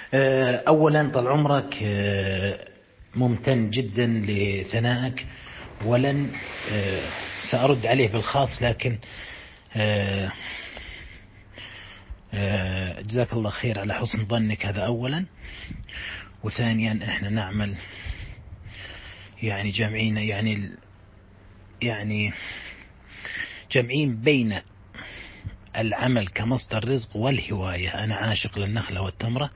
أولا طال عمرك، ممتن جدا لثنائك، ولن سأرد عليه بالخاص، لكن جزاك الله خير على حسن ظنك، هذا أولا. وثانيا احنا نعمل يعني جامعين، يعني جمعين بين العمل كمصدر رزق والهواية. أنا عاشق للنخلة والتمرة،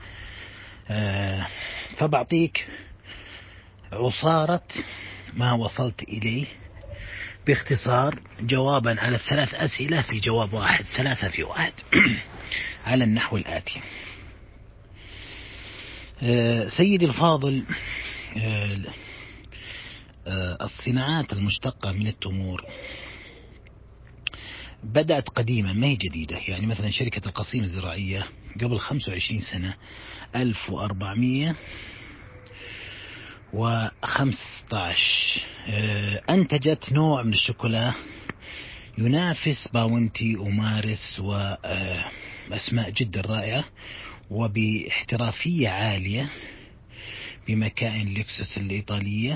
فبعطيك عصارة ما وصلت إليه باختصار، جوابا على الثلاث أسئلة في جواب واحد، 3 في 1 على النحو الآتي. سيدي الفاضل، الصناعات المشتقة من التمور بدأت قديما، ما هي جديدة. يعني مثلا شركة القصيم الزراعية قبل 25 سنة، 1415، أنتجت نوع من الشوكولا ينافس باونتي ومارس وأسماء جدا رائعة وباحترافية عالية، بمكائن لكسس الإيطالية،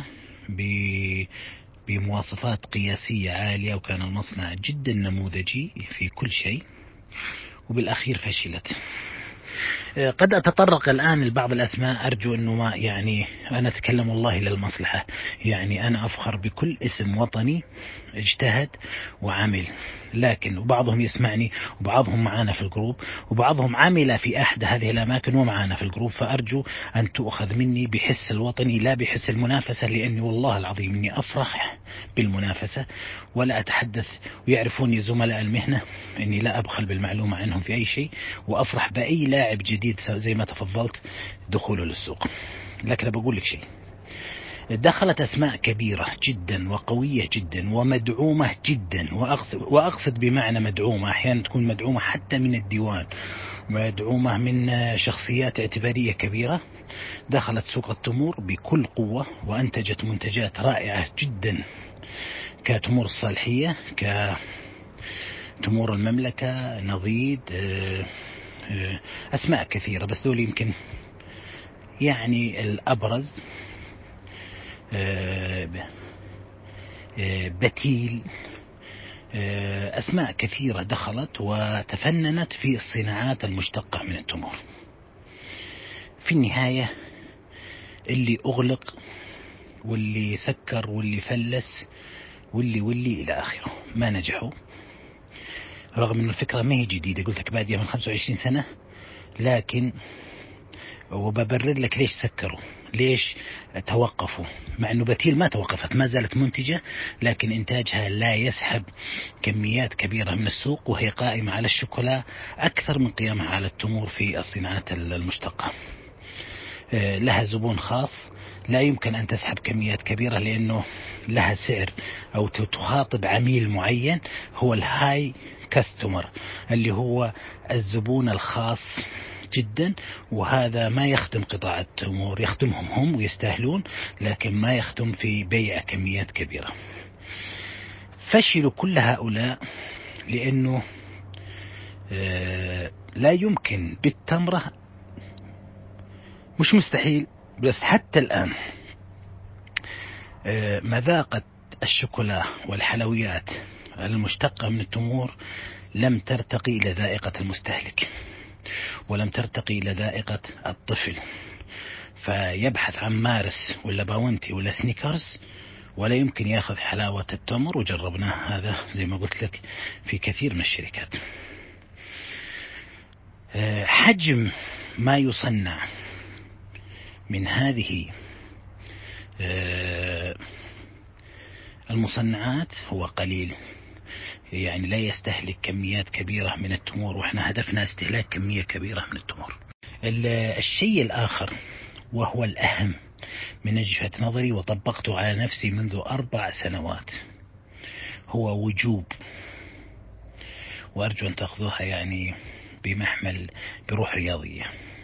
بمواصفات قياسية عالية، وكان المصنع جدا نموذجي في كل شيء، وبالأخير فشلت. قد أتطرق الآن لبعض الأسماء، أرجو أنه ما يعني أنا أتكلم والله للمصلحة. يعني أنا أفخر بكل اسم وطني اجتهد وعمل، لكن وبعضهم يسمعني، وبعضهم معانا في الجروب، وبعضهم عمل في أحد هذه الأماكن ومعانا في الجروب. فأرجو أن تؤخذ مني بحس الوطني لا بحس المنافسة، لأني والله العظيم إني أفرح بالمنافسة ولا أتحدث، ويعرفوني زملاء المهنة إني لا أبخل بالمعلومة عنهم في أي شيء، وأفرح بأي لاعب جديد زي ما تفضلت دخوله للسوق. لكن بقول لك شيء، دخلت أسماء كبيرة جدا وقوية جدا ومدعومة جدا، وأقصد بمعنى مدعومة، أحيانا تكون مدعومة حتى من الديوان، مدعومة من شخصيات اعتبارية كبيرة. دخلت سوق التمور بكل قوة وأنتجت منتجات رائعة جدا، كتمور الصالحية، كتمور المملكة، نضيد، أسماء كثيرة، بس دول يمكن يعني الأبرز. بتيل، أسماء كثيرة دخلت وتفننت في الصناعات المشتقة من التمور. في النهاية اللي أغلق واللي سكر واللي فلس واللي إلى آخره ما نجحوا، رغم أن الفكرة ما هي جديدة، قلت لك بادية من 25 سنة، لكن وببرر لك ليش سكروا، ليش توقفوا، مع أنه بتيل ما توقفت، ما زالت منتجة، لكن إنتاجها لا يسحب كميات كبيرة من السوق، وهي قائمة على الشوكولا أكثر من قيامها على التمور في الصناعات المشتقة. لها زبون خاص، لا يمكن أن تسحب كميات كبيرة، لأنه لها سعر أو تخاطب عميل معين، هو الهاي كاستمر، اللي هو الزبون الخاص جدا، وهذا ما يخدم قطاع التمور، يخدمهم هم ويستاهلون، لكن ما يخدم في بيع كميات كبيرة. فشلوا كل هؤلاء لأنه لا يمكن بالتمرة، مش مستحيل، بس حتى الآن مذاقة الشوكولا والحلويات المشتقة من التمور لم ترتقي إلى ذائقة المستهلك، ولم ترتقي إلى ذائقة الطفل، فيبحث عن مارس ولا باونتي ولا سنيكرز، ولا يمكن يأخذ حلاوة التمر. وجربناه هذا زي ما قلت لك في كثير من الشركات. حجم ما يصنع من هذه المصنعات هو قليل، يعني لا يستهلك كميات كبيرة من التمور، وإحنا هدفنا استهلاك كمية كبيرة من التمور. الشيء الآخر وهو الأهم من وجهة نظري، وطبقته على نفسي منذ 4 سنوات، هو وجوب، وأرجو أن تأخذوها يعني بمحمل بروح رياضية،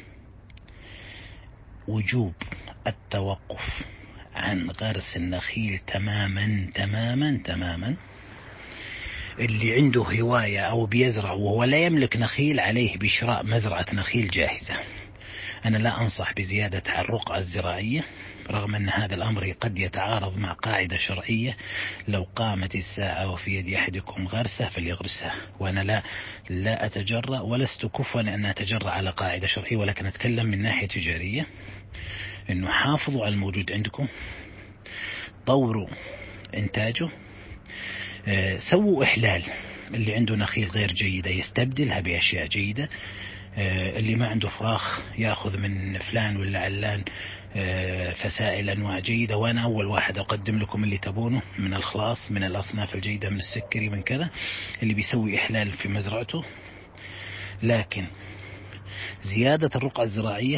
وجوب التوقف عن غرس النخيل تماما تماما تماما. اللي عنده هواية أو بيزرع وهو لا يملك نخيل، عليه بشراء مزرعة نخيل جاهزة. أنا لا أنصح بزيادة الرقعة الزراعية، رغم أن هذا الأمر قد يتعارض مع قاعدة شرعية: لو قامت الساعة وفي يد أحدكم غرسة فليغرسها. وأنا لا أتجرأ ولست كفوا أن أتجرأ على قاعدة شرعية، ولكن أتكلم من ناحية تجارية، أنه حافظوا على الموجود عندكم، طوروا إنتاجه، سووا إحلال. اللي عنده نخيل غير جيدة يستبدلها بأشياء جيدة، اللي ما عنده فراخ يأخذ من فلان ولا علان فسائل أنواع جيدة. وأنا أول واحد أقدم لكم اللي تبونه من الخلاص، من الأصناف الجيدة، من السكري، من كذا، اللي بيسوي إحلال في مزرعته. لكن زيادة الرقعة الزراعية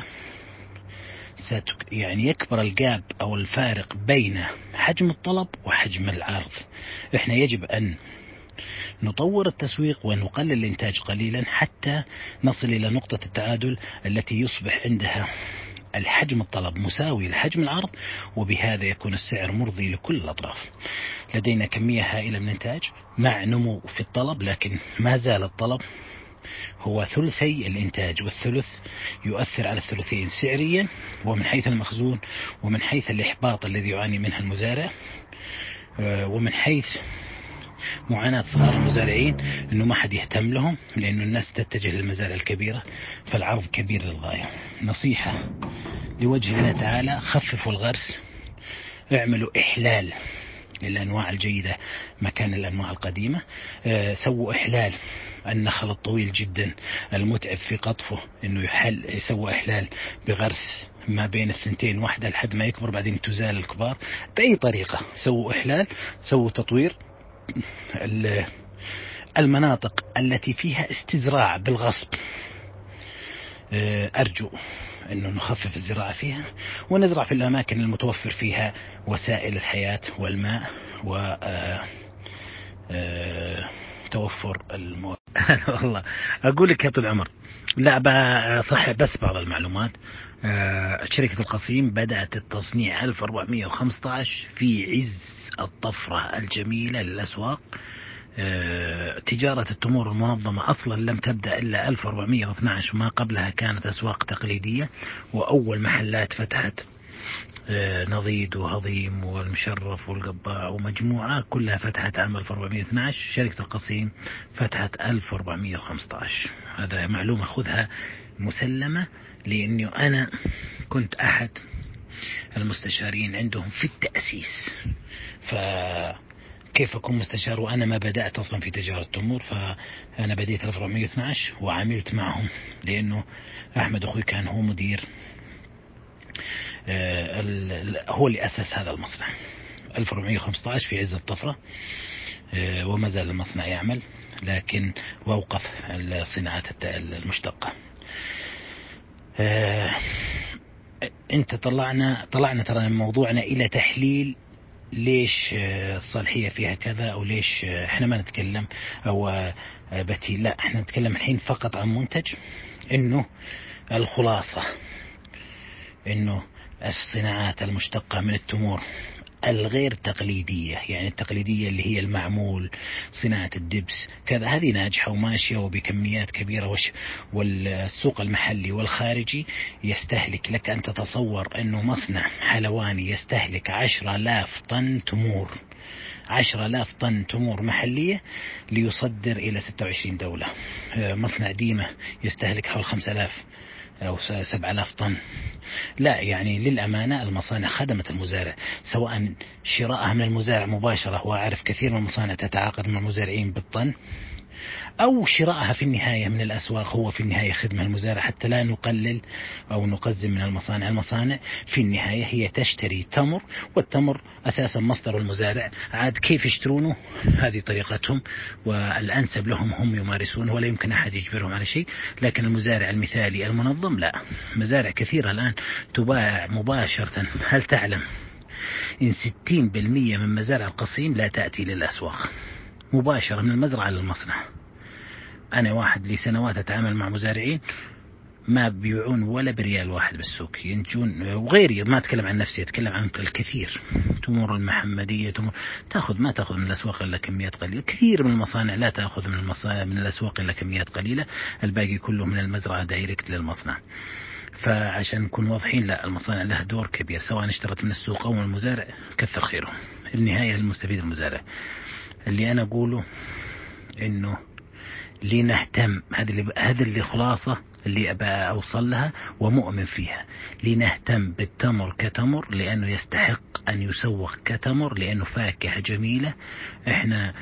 يعني يكبر الجاب أو الفارق بين حجم الطلب وحجم العرض. إحنا يجب أن نطور التسويق ونقلل الإنتاج قليلا حتى نصل إلى نقطة التعادل التي يصبح عندها الحجم الطلب مساوي لحجم العرض، وبهذا يكون السعر مرضي لكل الأطراف. لدينا كمية هائلة من الإنتاج مع نمو في الطلب، لكن ما زال الطلب هو ثلثي الإنتاج، والثلث يؤثر على الثلثين سعريا ومن حيث المخزون ومن حيث الإحباط الذي يعاني منها المزارع، ومن حيث معاناة صغار المزارعين أنه ما حد يهتم لهم، لأنه الناس تتجه للمزارع الكبيرة فالعرض كبير للغاية. نصيحة لوجه الله تعالى: خففوا الغرس، اعملوا إحلال للأنواع الجيدة مكان الأنواع القديمة، سووا إحلال النخل الطويل جدا المتعب في قطفه، انه يسوى إحلال بغرس ما بين الثنتين واحدة لحد ما يكبر، بعدين تزال الكبار بأي طريقة. سووا إحلال، سووا تطوير. المناطق التي فيها استزراع بالغصب أرجو أنه نخفف الزراعة فيها ونزرع في الأماكن المتوفر فيها وسائل الحياة والماء و توفر والله أقول لك يا طول العمر، لا صح بس بعض المعلومات. شركة القصيم بدأت التصنيع 1415 في عز الطفرة الجميلة للأسواق. تجارة التمور المنظمة أصلا لم تبدأ إلا 1412، ما قبلها كانت أسواق تقليدية، وأول محلات فتحت نضيد وهضيم والمشرف والقباع ومجموعة كلها فتحت عام 1412. شركة القصيم فتحت 1415. هذا معلومة خذها مسلمة، لأني أنا كنت أحد المستشارين عندهم في التأسيس. كيف أكون مستشار وأنا ما بدأت أصلا في تجارة التمور؟ فأنا بديت 1412 وعملت معهم، لأنه أحمد أخوي كان هو مدير، هو اللي أسس هذا المصنع 1415 في عز الطفرة، وما زال المصنع يعمل، لكن ووقف الصناعات المشتقة. انت طلعنا ترى موضوعنا إلى تحليل ليش الصالحية فيها كذا، أو ليش احنا ما نتكلم أو بتي، لا احنا نتكلم الحين فقط عن منتج. إنه الخلاصة إنه الصناعات المشتقة من التمور الغير تقليدية، يعني التقليدية اللي هي المعمول، صناعة الدبس كذا، هذه ناجحة وماشية وبكميات كبيرة، والسوق المحلي والخارجي يستهلك. لك أن تتصور أنه مصنع حلواني يستهلك 10,000 طن تمور، 10,000 طن تمور محلية ليصدر إلى 26 دولة. مصنع ديمة يستهلك حول 5,000 أو 7,000 طن. لا يعني للأمانة المصانع خدمت المزارع، سواء شراءها من المزارع مباشرة، وأعرف كثير من المصانع تتعاقد مع المزارعين بالطن، أو شراءها في النهاية من الأسواق، هو في النهاية خدمة المزارع، حتى لا نقلل أو نقزم من المصانع. المصانع في النهاية هي تشتري تمر، والتمر أساسا مصدر المزارع، عاد كيف يشترونه هذه طريقتهم والأنسب لهم، هم يمارسون ولا يمكن أحد يجبرهم على شيء. لكن المزارع المثالي المنظم لا، مزارع كثيرة الآن تباع مباشرة. هل تعلم إن 60% من مزارع القصيم لا تأتي للأسواق، مباشرة من المزرعة للمصنع؟ أنا واحد لي سنوات أتعامل مع مزارعين ما بيبيعون ولا بريال واحد بالسوق، ينتجون. وغيري ما أتكلم عن نفسي، أتكلم عن الكثير. تمور المحمدية ما تأخذ من الأسواق إلا كميات قليلة. كثير من المصانع لا تأخذ من الأسواق إلا كميات قليلة، الباقي كله من المزرعة دايركت للمصنع. فعشان نكون واضحين، لا، المصانع لها دور كبير، سواء اشترت من السوق أو من المزارع كثر خيره، النهاية المستفيد المزارع. اللي أنا أقوله إنه لنهتم، هذا اللي خلاصة اللي أبى أوصل لها ومؤمن فيها، لنهتم بالتمر كتمر لأنه يستحق أن يسوق كتمر، لأنه فاكهة جميلة. إحنا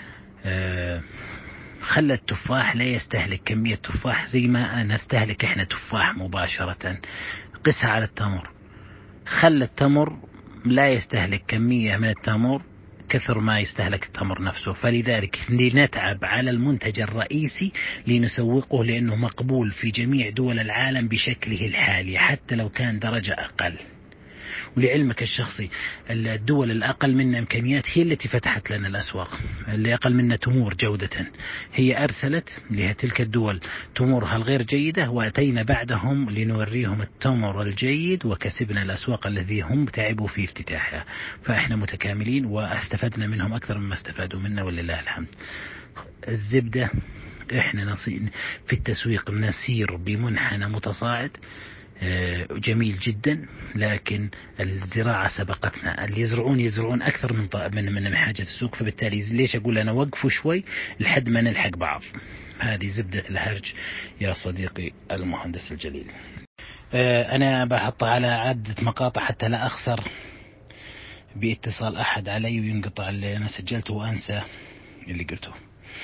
خلى التفاح لا يستهلك كمية تفاح زي ما نستهلك إحنا تفاح مباشرة، قسها على التمر. خلى التمر لا يستهلك كمية من التمر كثر ما يستهلك التمر نفسه، فلذلك لنتعب على المنتج الرئيسي لنسوقه، لأنه مقبول في جميع دول العالم بشكله الحالي حتى لو كان درجة أقل. ولعلمك الشخصي، الدول الأقل منا إمكانيات هي التي فتحت لنا الأسواق، اللي أقل منا تمور جودة هي أرسلت لتلك الدول تمورها الغير جيدة، وأتينا بعدهم لنوريهم التمر الجيد وكسبنا الأسواق الذي هم تعبوا في افتتاحها. فإحنا متكاملين واستفدنا منهم أكثر مما استفادوا منا، ولله الحمد. الزبدة، إحنا في التسويق نسير بمنحنى متصاعد جميل جدا، لكن الزراعة سبقتنا. اللي يزرعون أكثر من حاجة السوق، فبالتالي ليش أقول أنا وقفوا شوي لحد ما نلحق بعض. هذه زبدة الهرج يا صديقي المهندس الجليل. أنا بحط على عدة مقاطع حتى لا أخسر باتصال أحد علي وينقطع اللي أنا سجلته وأنسى اللي قلته.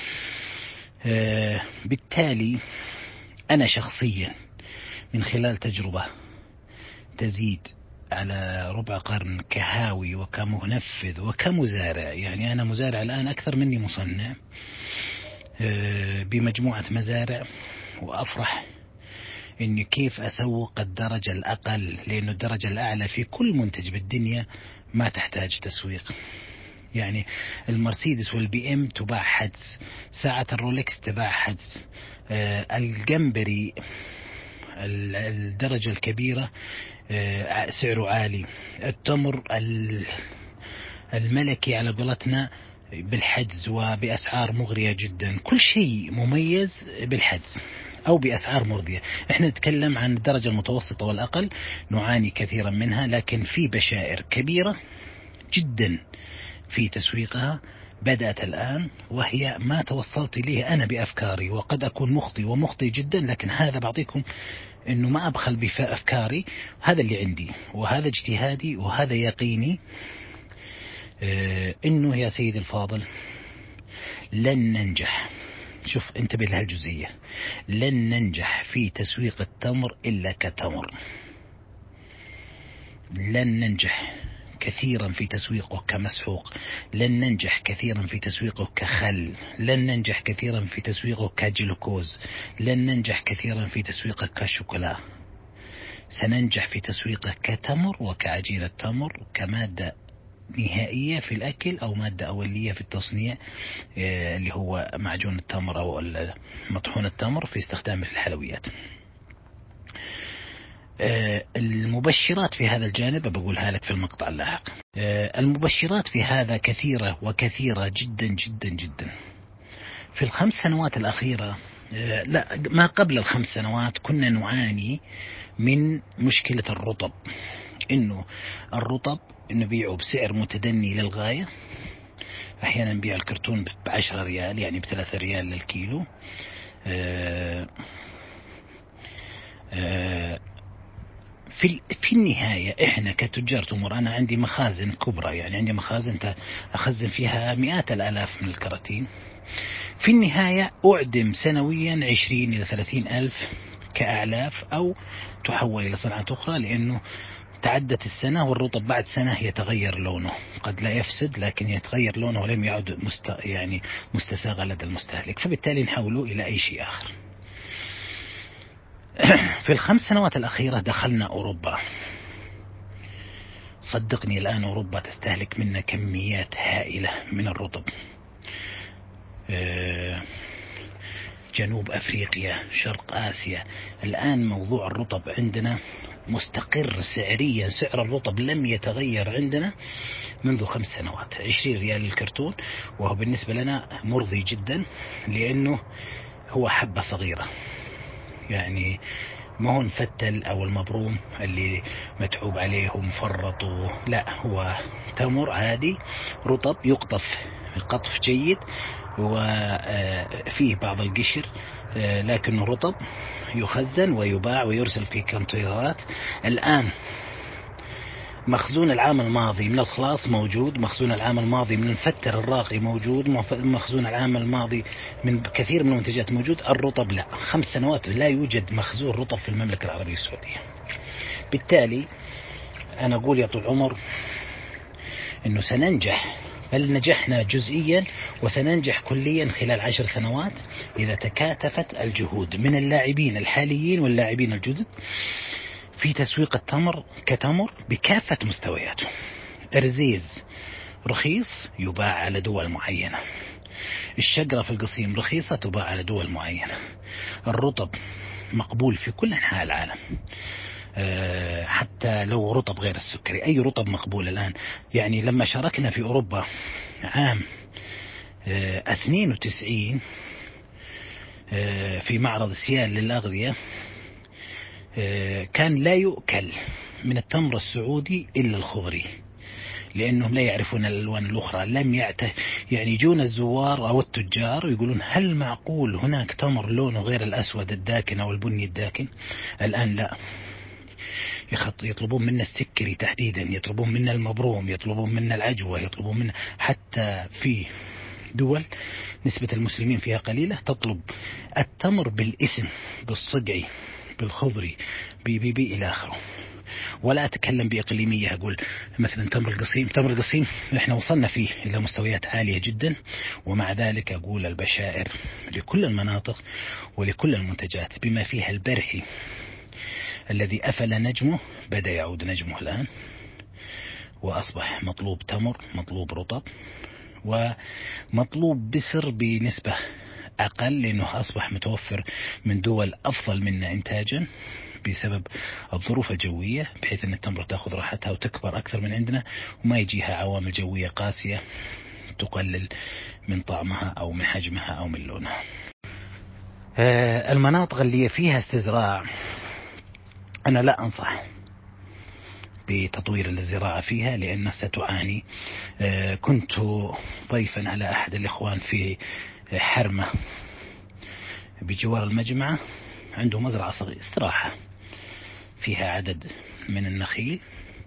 بالتالي أنا شخصيا من خلال تجربة تزيد على ربع قرن كهاوي وكمنفذ وكمزارع، يعني أنا مزارع الآن أكثر مني مصنع بمجموعة مزارع، وأفرح إني كيف أسوق الدرجة الأقل، لأنه الدرجة الأعلى في كل منتج بالدنيا ما تحتاج تسويق. يعني المرسيدس والبي ام تباع حدس، ساعة الرولكس تباع حدس، الجمبري الدرجة الكبيرة سعره عالي، التمر الملكي على قولتنا بالحجز وبأسعار مغرية جدا، كل شيء مميز بالحجز أو بأسعار مرضية. احنا نتكلم عن الدرجة المتوسطة والأقل نعاني كثيرا منها، لكن في بشائر كبيرة جدا في تسويقها بدأت الآن، وهي ما توصلت إليه أنا بأفكاري، وقد أكون مخطئ جدا، لكن هذا بعطيكم إنه ما أبخل بأفكاري، هذا اللي عندي وهذا اجتهادي وهذا يقيني. إنه يا سيدي الفاضل لن ننجح، شوف انتبه لهالجزئية، لن ننجح في تسويق التمر إلا كتمر، لن ننجح كثيرا في تسويقه كمسحوق، لن ننجح كثيرا في تسويقه كخل، لن ننجح كثيرا في تسويقه كجلوكوز، لن ننجح كثيرا في تسويقه كشوكولا. سننجح في تسويقه كتمر وكعجينة تمر، كمادة نهائية في الأكل أو مادة أولية في التصنيع، اللي هو معجون التمر أو مطحون التمر في استخدامه في الحلويات. المبشرات في هذا الجانب بقولها لك في المقطع اللاحق. المبشرات في هذا كثيرة وكثيرة جدا جدا جدا. في ال5 سنوات الأخيرة، لا، ما قبل ال5 سنوات كنا نعاني من مشكلة الرطب، إنه الرطب نبيعه بسعر متدني للغاية، أحيانا نبيع الكرتون ب10 ريال، يعني ب3 ريال للكيلو. في النهاية إحنا كتجار تمر، أنا عندي مخازن كبرى، يعني عندي مخازن أخزن فيها مئات الآلاف من الكراتين. في النهاية أعدم سنويا 20 إلى 30 ألف كأعلاف، أو تحول إلى صناعة أخرى، لأنه تعدت السنة والرطب بعد سنة يتغير لونه، قد لا يفسد لكن يتغير لونه ولم يعد يعني مستساغ لدى المستهلك، فبالتالي نحوله إلى أي شيء آخر. في ال5 سنوات الأخيرة دخلنا أوروبا، صدقني الآن أوروبا تستهلك منا كميات هائلة من الرطب. جنوب أفريقيا، شرق آسيا، الآن موضوع الرطب عندنا مستقر سعريا، سعر الرطب لم يتغير عندنا منذ 5 سنوات، 20 ريال الكرتون، وهو بالنسبة لنا مرضي جدا، لأنه هو حبة صغيرة، يعني ما هو مفتل أو المبروم اللي متعوب عليه ومفرط لا، هو تمر عادي رطب يقطف قطف جيد، وفيه بعض القشر لكنه رطب، يخزن ويباع ويرسل في كونتينرات. الآن مخزون العام الماضي من الخلاص موجود، مخزون العام الماضي من الفتر الراقي موجود، مخزون العام الماضي من كثير من المنتجات موجود. الرطب لا، 5 سنوات لا يوجد مخزون رطب في المملكة العربية السعودية. بالتالي أنا أقول يا طول العمر أنه سننجح، بل نجحنا جزئيا وسننجح كليا خلال 10 سنوات إذا تكاتفت الجهود من اللاعبين الحاليين واللاعبين الجدد في تسويق التمر كتمر بكافة مستوياته. الرزيز رخيص يباع على دول معينة، الشجرة في القصيم رخيصة تباع على دول معينة، الرطب مقبول في كل أنحاء العالم، حتى لو رطب غير السكري أي رطب مقبول الآن. يعني لما شاركنا في أوروبا عام 92 في معرض سيال للأغذية، كان لا يؤكل من التمر السعودي إلا الخضري، لأنهم لا يعرفون الألوان الأخرى. لم يعني يجون الزوار أو التجار ويقولون هل معقول هناك تمر لونه غير الأسود الداكن أو البني الداكن؟ الآن لا، يطلبون منا السكري تحديدا، يطلبون منا المبروم، يطلبون منا العجوة، يطلبون منا حتى في دول نسبة المسلمين فيها قليلة تطلب التمر بالاسم، بالصقعي، بالخضري، بي إلى آخره. ولا أتكلم بإقليمية، أقول مثلا تمر القصيم إحنا وصلنا فيه إلى مستويات عالية جدا، ومع ذلك أقول البشائر لكل المناطق ولكل المنتجات بما فيها البرحي الذي أفل نجمه بدأ يعود نجمه الآن، وأصبح مطلوب تمر، مطلوب رطب، ومطلوب بسر بنسبة أقل لأنه أصبح متوفر من دول أفضل منا إنتاجا بسبب الظروف الجوية، بحيث أن التمر تأخذ راحتها وتكبر أكثر من عندنا وما يجيها عوامل جوية قاسية تقلل من طعمها أو من حجمها أو من لونها. المناطق اللي فيها استزراع أنا لا أنصح بتطوير الزراعة فيها لأنها ستعاني. كنت ضيفا على أحد الإخوان في حرمة بجوار المجمعة، عنده مزرعة صغيرة استراحة فيها عدد من النخيل،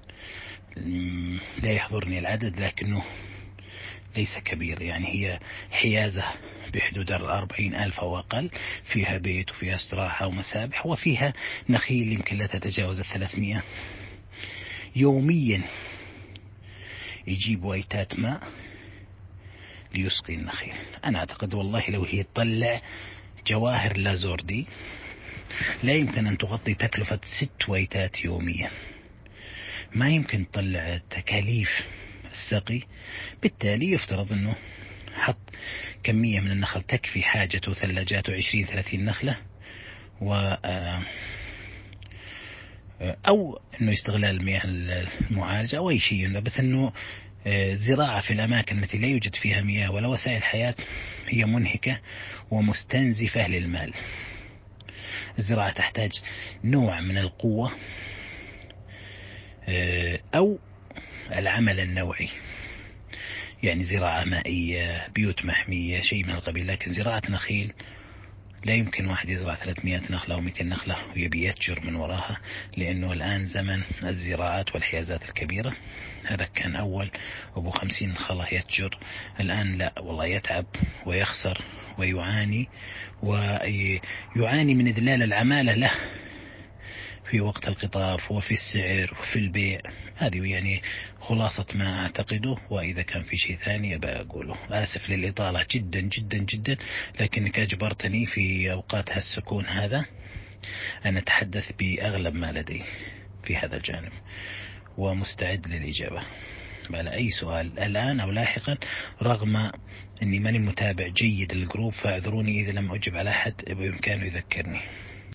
لا يحضرني العدد لكنه ليس كبير، يعني هي حيازة بحدود 40,000 أو أقل، فيها بيت وفيها استراحة ومسابح وفيها نخيل يمكن لا تتجاوز 300. يوميا يجيب ويتات ماء ليسقي النخيل. أنا أعتقد والله لو هي تطلع جواهر لازور دي لا يمكن أن تغطي تكلفة 6 ويتات يوميا، ما يمكن تطلع تكاليف السقي. بالتالي يفترض أنه حط كمية من النخل تكفي حاجته وثلاجاته 20-30 نخلة، أو أنه استغلال المياه المعالجة أو أي شيء، بس أنه زراعة في الأماكن التي لا يوجد فيها مياه ولا وسائل حياة هي منهكة ومستنزفة للمال. الزراعة تحتاج نوع من القوة أو العمل النوعي، يعني زراعة مائية، بيوت محمية، شيء من القبيل. لكن زراعة نخيل لا يمكن واحد يزرع 300 نخلة أو 200 نخلة ويبي يتجر من وراها، لأنه الآن زمن الزراعات والحيازات الكبيرة. هذا كان أول أبو 50 نخلة يتجر، الآن لا والله يتعب ويخسر ويعاني من إذلال العمالة له في وقت القطاف وفي السعر وفي البيع. هذه يعني خلاصة ما أعتقده، وإذا كان في شيء ثاني بقوله. آسف للإطالة جدا جدا جدا، لكنك أجبرتني في أوقات هالسكون هذا أن أتحدث بأغلب ما لدي في هذا الجانب، ومستعد للإجابة على أي سؤال الآن أو لاحقا، رغم أني ماني متابع جيد للجروب، فاعذروني إذا لم أجب على أحد بإمكانه يذكرني.